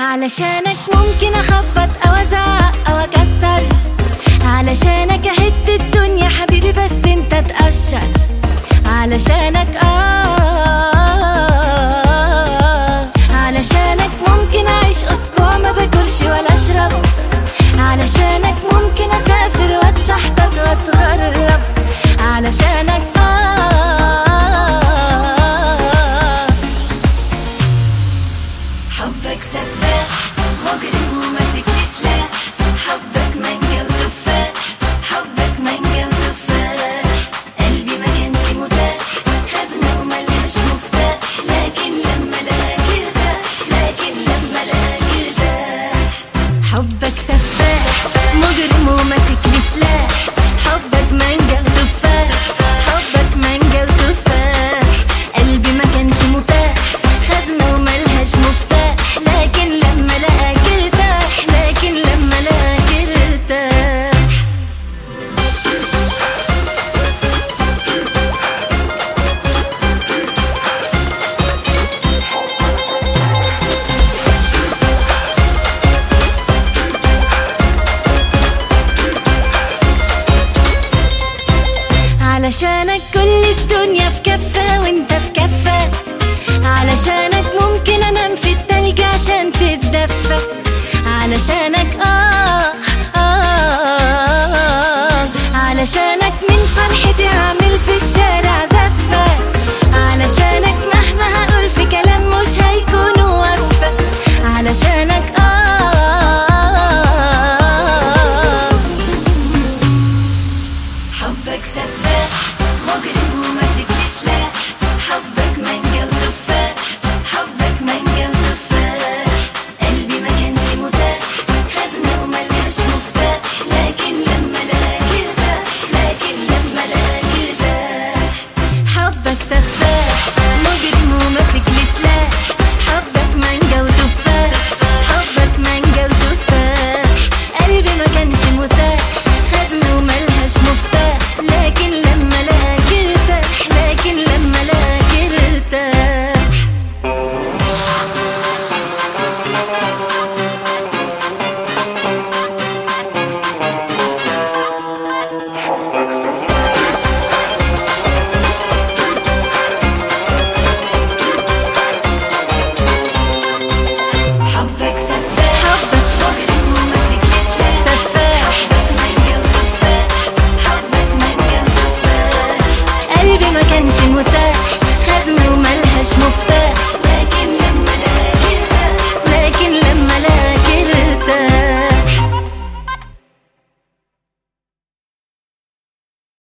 علشانك ممكن اخبط او ازعق او اكسر، علشانك اهد الدنيا حبيبي بس انت تقشر، علشانك علشانك ممكن اعيش اسبوع ما باكلش ولا اشرب، علشانك ممكن اسافر واتشحطط واتغرب، علشانك حبك سفاح مجرم وماسك لي سلاح، حبك مانجا وتفاح، حبك مانجا وتفاح، قلبي ما كانش متاح، خزنة وملهاش مفتاح، لكن لما لقاك ارتاح، لكن لما لقاك ارتاح. حبك سفاح مجرم وماسك لي سلاح، حبك مانجا وتفاح، حبك مانجا وتفاح، قلبي ما كانش متاح، خزنة وملهاش مفتاح، لكن لما لقاك ارتاح، لكن لما لقاك ارتاح. علشانك كل الدنيا في كفة وانت في كفة، علشانك ممكن انام في التلج عشان تتدفى، علشانك علشانك من فرحتي هعمل في الشارع زفة، علشانك مهما هقول في كلام مش هيكون وفى، علشانك حبك سفاح مجرم وماسك لي سلاح، حبك مانجا